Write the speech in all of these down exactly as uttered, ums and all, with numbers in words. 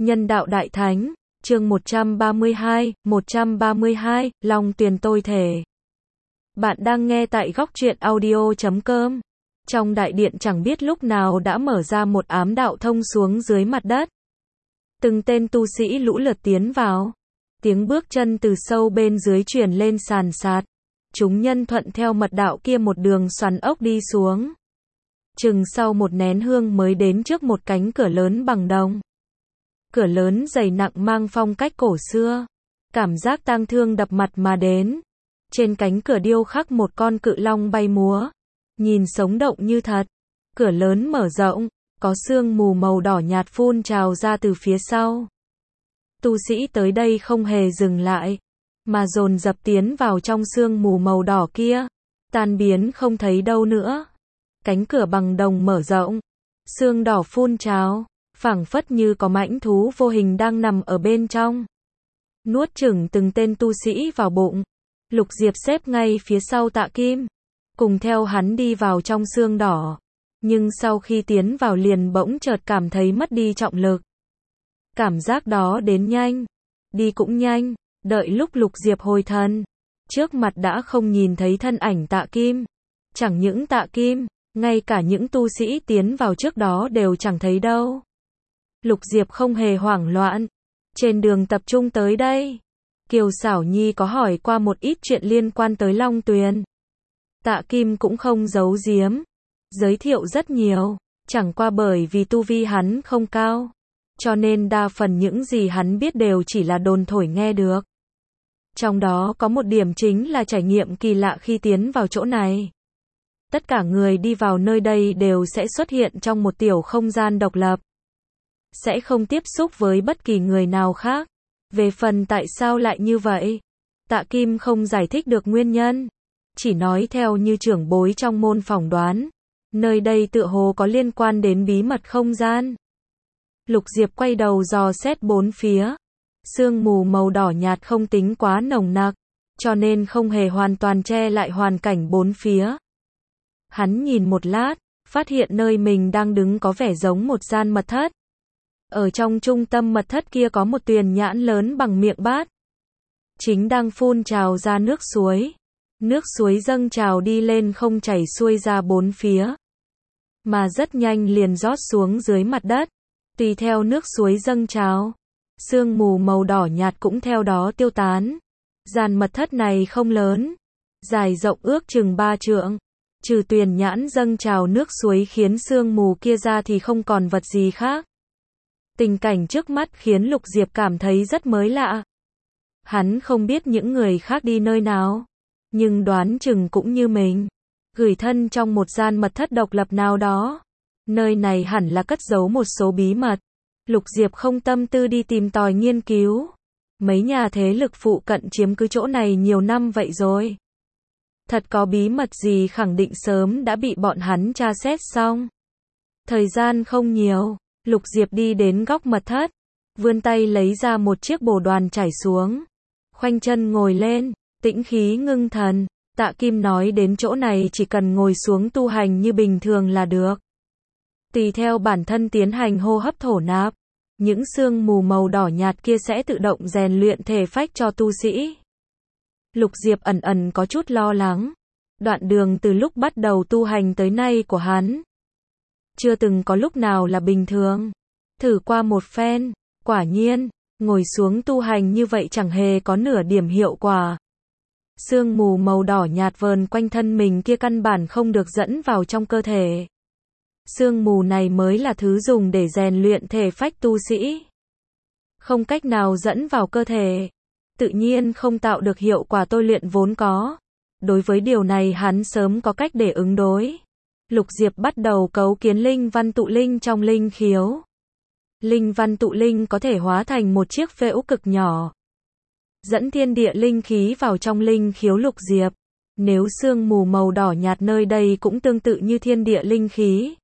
Nhân đạo đại thánh, chương một trăm ba mươi hai, một trăm ba mươi hai, Long Tuyền tôi thể. Bạn đang nghe tại góc truyện audio chấm com. Trong đại điện chẳng biết lúc nào đã mở ra một ám đạo thông xuống dưới mặt đất. Từng tên tu sĩ lũ lượt tiến vào. Tiếng bước chân từ sâu bên dưới truyền lên sàn sạt. Chúng nhân thuận theo mật đạo kia một đường xoắn ốc đi xuống. Chừng sau một nén hương mới đến trước một cánh cửa lớn bằng đồng. Cửa lớn dày nặng mang phong cách cổ xưa. Cảm giác tang thương đập mặt mà đến. Trên cánh cửa điêu khắc một con cự long bay múa. Nhìn sống động như thật. Cửa lớn mở rộng, có sương mù màu đỏ nhạt phun trào ra từ phía sau. Tu sĩ tới đây không hề dừng lại, mà dồn dập tiến vào trong sương mù màu đỏ kia. Tan biến không thấy đâu nữa. Cánh cửa bằng đồng mở rộng. Sương đỏ phun trào. Phảng phất như có mãnh thú vô hình đang nằm ở bên trong. Nuốt chửng từng tên tu sĩ vào bụng. Lục Diệp xếp ngay phía sau Tạ Kim. Cùng theo hắn đi vào trong sương đỏ. Nhưng sau khi tiến vào liền bỗng chợt cảm thấy mất đi trọng lực. Cảm giác đó đến nhanh. Đi cũng nhanh. Đợi lúc Lục Diệp hồi thần. Trước mặt đã không nhìn thấy thân ảnh Tạ Kim. Chẳng những Tạ Kim, ngay cả những tu sĩ tiến vào trước đó đều chẳng thấy đâu. Lục Diệp không hề hoảng loạn. Trên đường tập trung tới đây, Kiều Xảo Nhi có hỏi qua một ít chuyện liên quan tới Long Tuyền. Tạ Kim cũng không giấu giếm, giới thiệu rất nhiều, chẳng qua bởi vì tu vi hắn không cao, cho nên đa phần những gì hắn biết đều chỉ là đồn thổi nghe được. Trong đó có một điểm chính là trải nghiệm kỳ lạ khi tiến vào chỗ này. Tất cả người đi vào nơi đây đều sẽ xuất hiện trong một tiểu không gian độc lập. Sẽ không tiếp xúc với bất kỳ người nào khác. Về phần tại sao lại như vậy, Tạ Kim không giải thích được nguyên nhân. Chỉ nói theo như trưởng bối trong môn phỏng đoán. Nơi đây tựa hồ có liên quan đến bí mật không gian. Lục Diệp quay đầu dò xét bốn phía. Sương mù màu đỏ nhạt không tính quá nồng nặc, cho nên không hề hoàn toàn che lại hoàn cảnh bốn phía. Hắn nhìn một lát, phát hiện nơi mình đang đứng có vẻ giống một gian mật thất. Ở trong trung tâm mật thất kia có một tuyền nhãn lớn bằng miệng bát. Chính đang phun trào ra nước suối. Nước suối dâng trào đi lên không chảy xuôi ra bốn phía. Mà rất nhanh liền rót xuống dưới mặt đất. Tùy theo nước suối dâng trào, sương mù màu đỏ nhạt cũng theo đó tiêu tán. Gian mật thất này không lớn. Dài rộng ước chừng ba trượng. Trừ tuyền nhãn dâng trào nước suối khiến sương mù kia ra thì không còn vật gì khác. Tình cảnh trước mắt khiến Lục Diệp cảm thấy rất mới lạ. Hắn không biết những người khác đi nơi nào, nhưng đoán chừng cũng như mình, gửi thân trong một gian mật thất độc lập nào đó. Nơi này hẳn là cất giấu một số bí mật. Lục Diệp không tâm tư đi tìm tòi nghiên cứu. Mấy nhà thế lực phụ cận chiếm cứ chỗ này nhiều năm vậy rồi. Thật có bí mật gì khẳng định sớm đã bị bọn hắn tra xét xong. Thời gian không nhiều. Lục Diệp đi đến góc mật thất, vươn tay lấy ra một chiếc bồ đoàn trải xuống, khoanh chân ngồi lên, tĩnh khí ngưng thần. Tạ Kim nói đến chỗ này chỉ cần ngồi xuống tu hành như bình thường là được. Tùy theo bản thân tiến hành hô hấp thổ nạp, những sương mù màu đỏ nhạt kia sẽ tự động rèn luyện thể phách cho tu sĩ. Lục Diệp ẩn ẩn có chút lo lắng. Đoạn đường từ lúc bắt đầu tu hành tới nay của hắn, chưa từng có lúc nào là bình thường. Thử qua một phen, quả nhiên, ngồi xuống tu hành như vậy chẳng hề có nửa điểm hiệu quả. Sương mù màu đỏ nhạt vờn quanh thân mình kia căn bản không được dẫn vào trong cơ thể. Sương mù này mới là thứ dùng để rèn luyện thể phách tu sĩ. Không cách nào dẫn vào cơ thể, tự nhiên không tạo được hiệu quả tôi luyện vốn có. Đối với điều này hắn sớm có cách để ứng đối. Lục Diệp bắt đầu cấu kiến linh văn tụ linh trong linh khiếu. Linh văn tụ linh có thể hóa thành một chiếc phễu cực nhỏ, dẫn thiên địa linh khí vào trong linh khiếu Lục Diệp. Nếu sương mù màu đỏ nhạt nơi đây cũng tương tự như thiên địa linh khí,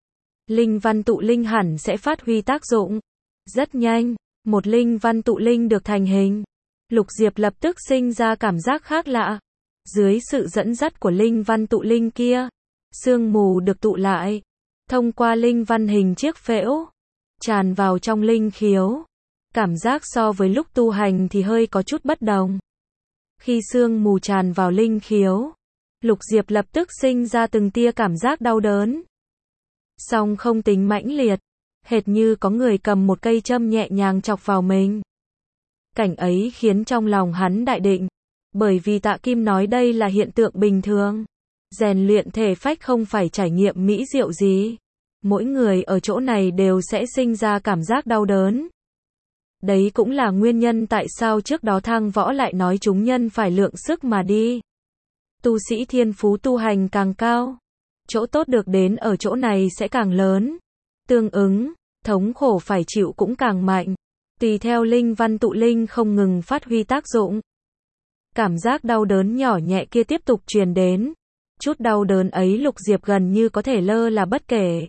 linh văn tụ linh hẳn sẽ phát huy tác dụng. Rất nhanh, một linh văn tụ linh được thành hình. Lục Diệp lập tức sinh ra cảm giác khác lạ. Dưới sự dẫn dắt của linh văn tụ linh kia, sương mù được tụ lại, thông qua linh văn hình chiếc phễu, tràn vào trong linh khiếu. Cảm giác so với lúc tu hành thì hơi có chút bất đồng. Khi sương mù tràn vào linh khiếu, Lục Diệp lập tức sinh ra từng tia cảm giác đau đớn. Song không tính mãnh liệt, hệt như có người cầm một cây châm nhẹ nhàng chọc vào mình. Cảnh ấy khiến trong lòng hắn đại định, bởi vì Tạ Kim nói đây là hiện tượng bình thường. Rèn luyện thể phách không phải trải nghiệm mỹ diệu gì. Mỗi người ở chỗ này đều sẽ sinh ra cảm giác đau đớn. Đấy cũng là nguyên nhân tại sao trước đó Thang Võ lại nói chúng nhân phải lượng sức mà đi. Tu sĩ thiên phú tu hành càng cao, chỗ tốt được đến ở chỗ này sẽ càng lớn. Tương ứng, thống khổ phải chịu cũng càng mạnh. Tùy theo linh văn tụ linh không ngừng phát huy tác dụng. Cảm giác đau đớn nhỏ nhẹ kia tiếp tục truyền đến. Chút đau đớn ấy Lục Diệp gần như có thể lơ là bất kể.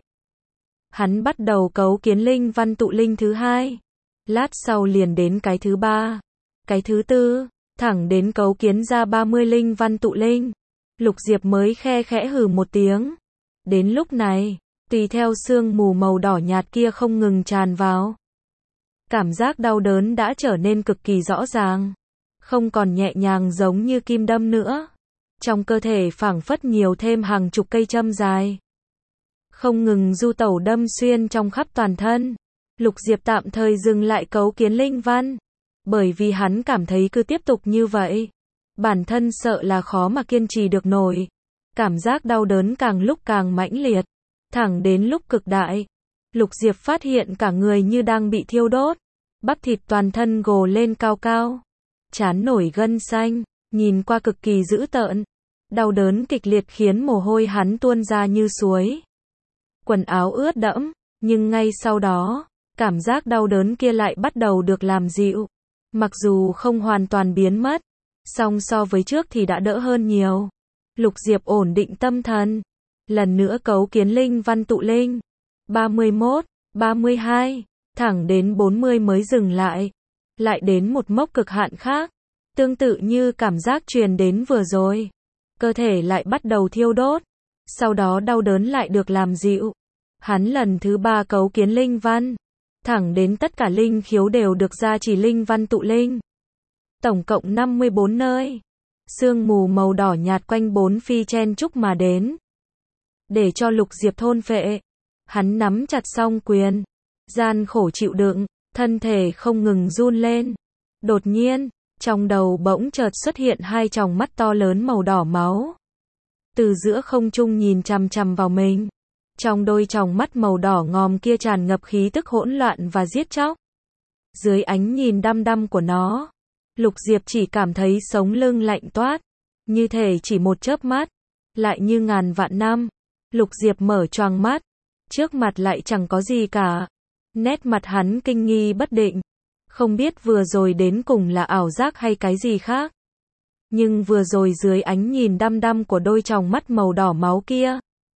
Hắn bắt đầu cấu kiến linh văn tụ linh thứ hai. Lát sau liền đến cái thứ ba, cái thứ tư, thẳng đến cấu kiến ra ba mươi linh văn tụ linh. Lục Diệp mới khe khẽ hừ một tiếng. Đến lúc này, tùy theo sương mù màu đỏ nhạt kia không ngừng tràn vào, cảm giác đau đớn đã trở nên cực kỳ rõ ràng, không còn nhẹ nhàng giống như kim đâm nữa. Trong cơ thể phảng phất nhiều thêm hàng chục cây châm dài, không ngừng du tẩu đâm xuyên trong khắp toàn thân. Lục Diệp tạm thời dừng lại cấu kiến linh văn, bởi vì hắn cảm thấy cứ tiếp tục như vậy, bản thân sợ là khó mà kiên trì được nổi. Cảm giác đau đớn càng lúc càng mãnh liệt, thẳng đến lúc cực đại, Lục Diệp phát hiện cả người như đang bị thiêu đốt, bắp thịt toàn thân gồ lên cao cao, trán nổi gân xanh, nhìn qua cực kỳ dữ tợn. Đau đớn kịch liệt khiến mồ hôi hắn tuôn ra như suối. Quần áo ướt đẫm, nhưng ngay sau đó, cảm giác đau đớn kia lại bắt đầu được làm dịu. Mặc dù không hoàn toàn biến mất, song so với trước thì đã đỡ hơn nhiều. Lục Diệp ổn định tâm thần, lần nữa cấu kiến linh văn tụ linh. ba mươi mốt, ba mươi hai, thẳng đến bốn mươi mới dừng lại. Lại đến một mốc cực hạn khác, tương tự như cảm giác truyền đến vừa rồi. Cơ thể lại bắt đầu thiêu đốt, sau đó đau đớn lại được làm dịu. Hắn lần thứ ba cấu kiến linh văn, thẳng đến tất cả linh khiếu đều được gia trì linh văn tụ linh. Tổng cộng năm mươi bốn nơi. Sương mù màu đỏ nhạt quanh bốn phi chen chúc mà đến. Để cho Lục Diệp thôn phệ, hắn nắm chặt song quyền, gian khổ chịu đựng, thân thể không ngừng run lên. Đột nhiên, trong đầu bỗng chợt xuất hiện hai tròng mắt to lớn màu đỏ máu. Từ giữa không trung nhìn chằm chằm vào mình. Trong đôi tròng mắt màu đỏ ngòm kia tràn ngập khí tức hỗn loạn và giết chóc. Dưới ánh nhìn đăm đăm của nó, Lục Diệp chỉ cảm thấy sống lưng lạnh toát, như thể chỉ một chớp mắt, lại như ngàn vạn năm. Lục Diệp mở choàng mắt, trước mặt lại chẳng có gì cả. Nét mặt hắn kinh nghi bất định, không biết vừa rồi đến cùng là ảo giác hay cái gì khác. Nhưng vừa rồi dưới ánh nhìn đăm đăm của đôi tròng mắt màu đỏ máu kia,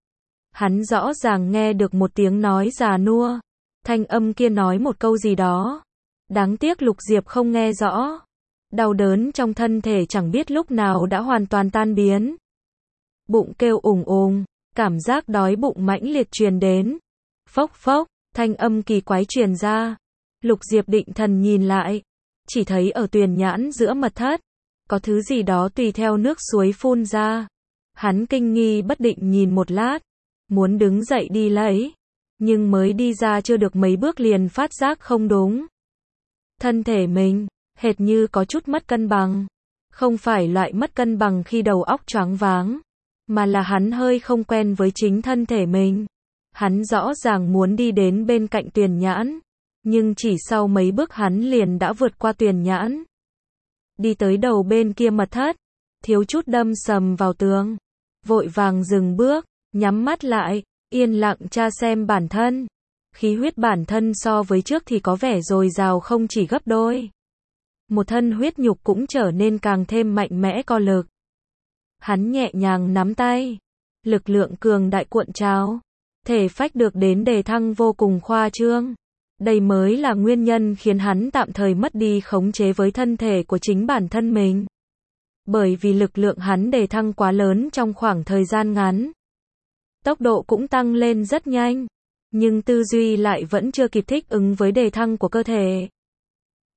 hắn rõ ràng nghe được một tiếng nói già nua. Thanh âm kia nói một câu gì đó. Đáng tiếc Lục Diệp không nghe rõ. Đau đớn trong thân thể chẳng biết lúc nào đã hoàn toàn tan biến. Bụng kêu ùng ùng, cảm giác đói bụng mãnh liệt truyền đến. Phốc phốc, thanh âm kỳ quái truyền ra. Lục Diệp định thần nhìn lại, chỉ thấy ở tuyền nhãn giữa mật thất, có thứ gì đó tùy theo nước suối phun ra. Hắn kinh nghi bất định nhìn một lát, muốn đứng dậy đi lấy, nhưng mới đi ra chưa được mấy bước liền phát giác không đúng. Thân thể mình, hệt như có chút mất cân bằng. Không phải loại mất cân bằng khi đầu óc choáng váng, mà là hắn hơi không quen với chính thân thể mình. Hắn rõ ràng muốn đi đến bên cạnh tuyền nhãn, nhưng chỉ sau mấy bước hắn liền đã vượt qua tuyền nhãn. Đi tới đầu bên kia mật thất, thiếu chút đâm sầm vào tường. Vội vàng dừng bước, nhắm mắt lại, yên lặng tra xem bản thân. Khí huyết bản thân so với trước thì có vẻ dồi dào không chỉ gấp đôi. Một thân huyết nhục cũng trở nên càng thêm mạnh mẽ có lực. Hắn nhẹ nhàng nắm tay, lực lượng cường đại cuộn trào, thể phách được đến đề thăng vô cùng khoa trương. Đây mới là nguyên nhân khiến hắn tạm thời mất đi khống chế với thân thể của chính bản thân mình. Bởi vì lực lượng hắn đề thăng quá lớn trong khoảng thời gian ngắn. Tốc độ cũng tăng lên rất nhanh, nhưng tư duy lại vẫn chưa kịp thích ứng với đề thăng của cơ thể.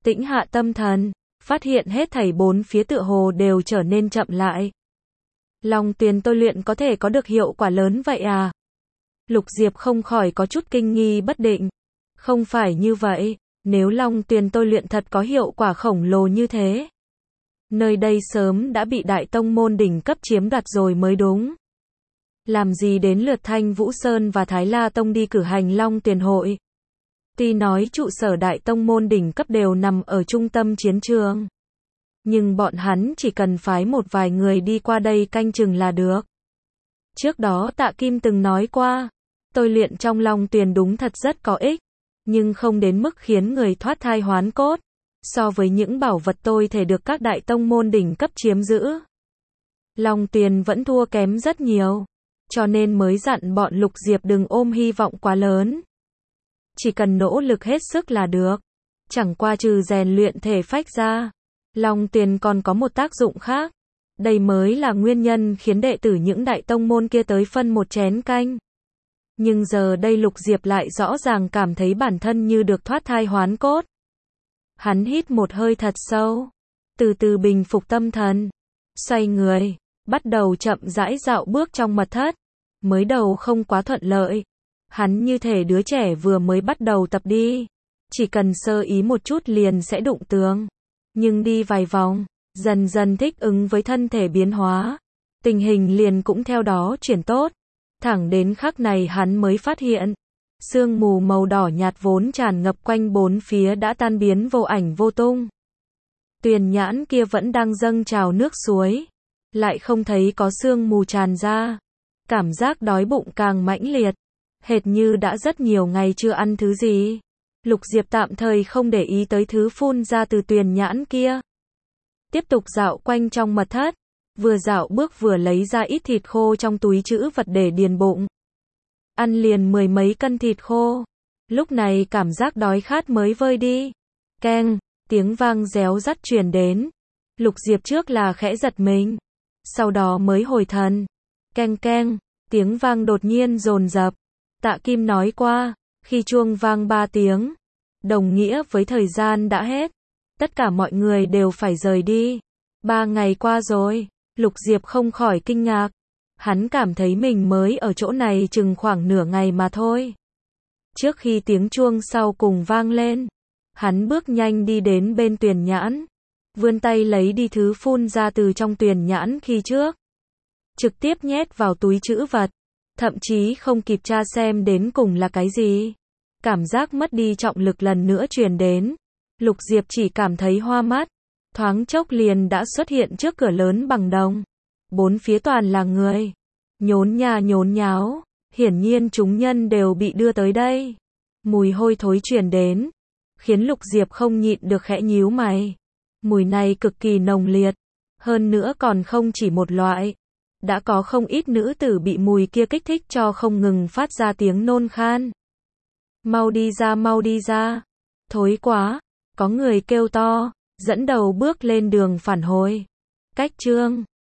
tĩnh hạ tâm thần, phát hiện hết thảy bốn phía tựa hồ đều trở nên chậm lại. Long tuyền tôi luyện có thể có được hiệu quả lớn vậy à? Lục Diệp không khỏi có chút kinh nghi bất định. Không phải như vậy, nếu Long tuyền tôi luyện thật có hiệu quả khổng lồ như thế, nơi đây sớm đã bị đại tông môn đỉnh cấp chiếm đoạt rồi mới đúng. Làm gì đến lượt Thanh Vũ Sơn và Thái La Tông đi cử hành Long Tuyền hội? Tuy nói trụ sở đại tông môn đỉnh cấp đều nằm ở trung tâm chiến trường, nhưng bọn hắn chỉ cần phái một vài người đi qua đây canh chừng là được. Trước đó Tạ Kim từng nói qua, tôi luyện trong Long Tuyền đúng thật rất có ích, nhưng không đến mức khiến người thoát thai hoán cốt. So với những bảo vật tôi thể được các đại tông môn đỉnh cấp chiếm giữ, Long Tuyền vẫn thua kém rất nhiều. Cho nên mới dặn bọn Lục Diệp đừng ôm hy vọng quá lớn. Chỉ cần nỗ lực hết sức là được. Chẳng qua trừ rèn luyện thể phách ra, Long Tuyền còn có một tác dụng khác. Đây mới là nguyên nhân khiến đệ tử những đại tông môn kia tới phân một chén canh. Nhưng giờ đây Lục Diệp lại rõ ràng cảm thấy bản thân như được thoát thai hoán cốt. Hắn hít một hơi thật sâu, từ từ bình phục tâm thần, xoay người, bắt đầu chậm rãi dạo bước trong mật thất. Mới đầu không quá thuận lợi. Hắn như thể đứa trẻ vừa mới bắt đầu tập đi. Chỉ cần sơ ý một chút liền sẽ đụng tường. Nhưng đi vài vòng, dần dần thích ứng với thân thể biến hóa, tình hình liền cũng theo đó chuyển tốt. Thẳng đến khắc này hắn mới phát hiện, sương mù màu đỏ nhạt vốn tràn ngập quanh bốn phía đã tan biến vô ảnh vô tung. Tuyền nhãn kia vẫn đang dâng trào nước suối, lại không thấy có sương mù tràn ra. Cảm giác đói bụng càng mãnh liệt, hệt như đã rất nhiều ngày chưa ăn thứ gì. Lục Diệp tạm thời không để ý tới thứ phun ra từ tuyền nhãn kia. Tiếp tục dạo quanh trong mật thất, vừa dạo bước vừa lấy ra ít thịt khô trong túi trữ vật để điền bụng. Ăn liền mười mấy cân thịt khô. Lúc này cảm giác đói khát mới vơi đi. Keng, tiếng vang réo rắt truyền đến. Lục Diệp trước là khẽ giật mình, sau đó mới hồi thần. Keng keng, tiếng vang đột nhiên dồn dập. Tạ Kim nói qua, khi chuông vang ba tiếng, đồng nghĩa với thời gian đã hết. Tất cả mọi người đều phải rời đi. Ba ngày qua rồi, Lục Diệp không khỏi kinh ngạc. Hắn cảm thấy mình mới ở chỗ này chừng khoảng nửa ngày mà thôi. Trước khi tiếng chuông sau cùng vang lên, hắn bước nhanh đi đến bên tuyền nhãn, vươn tay lấy đi thứ phun ra từ trong tuyền nhãn khi trước, trực tiếp nhét vào túi trữ vật, thậm chí không kịp tra xem đến cùng là cái gì. Cảm giác mất đi trọng lực lần nữa truyền đến. Lục Diệp chỉ cảm thấy hoa mắt, thoáng chốc liền đã xuất hiện trước cửa lớn bằng đồng. Bốn phía toàn là người, nhốn nha nhốn nháo, hiển nhiên chúng nhân đều bị đưa tới đây. Mùi hôi thối truyền đến, khiến Lục Diệp không nhịn được khẽ nhíu mày. Mùi này cực kỳ nồng liệt, hơn nữa còn không chỉ một loại. Đã có không ít nữ tử bị mùi kia kích thích cho không ngừng phát ra tiếng nôn khan. Mau đi ra, mau đi ra. Thối quá, có người kêu to, dẫn đầu bước lên đường phản hồi. Cách chương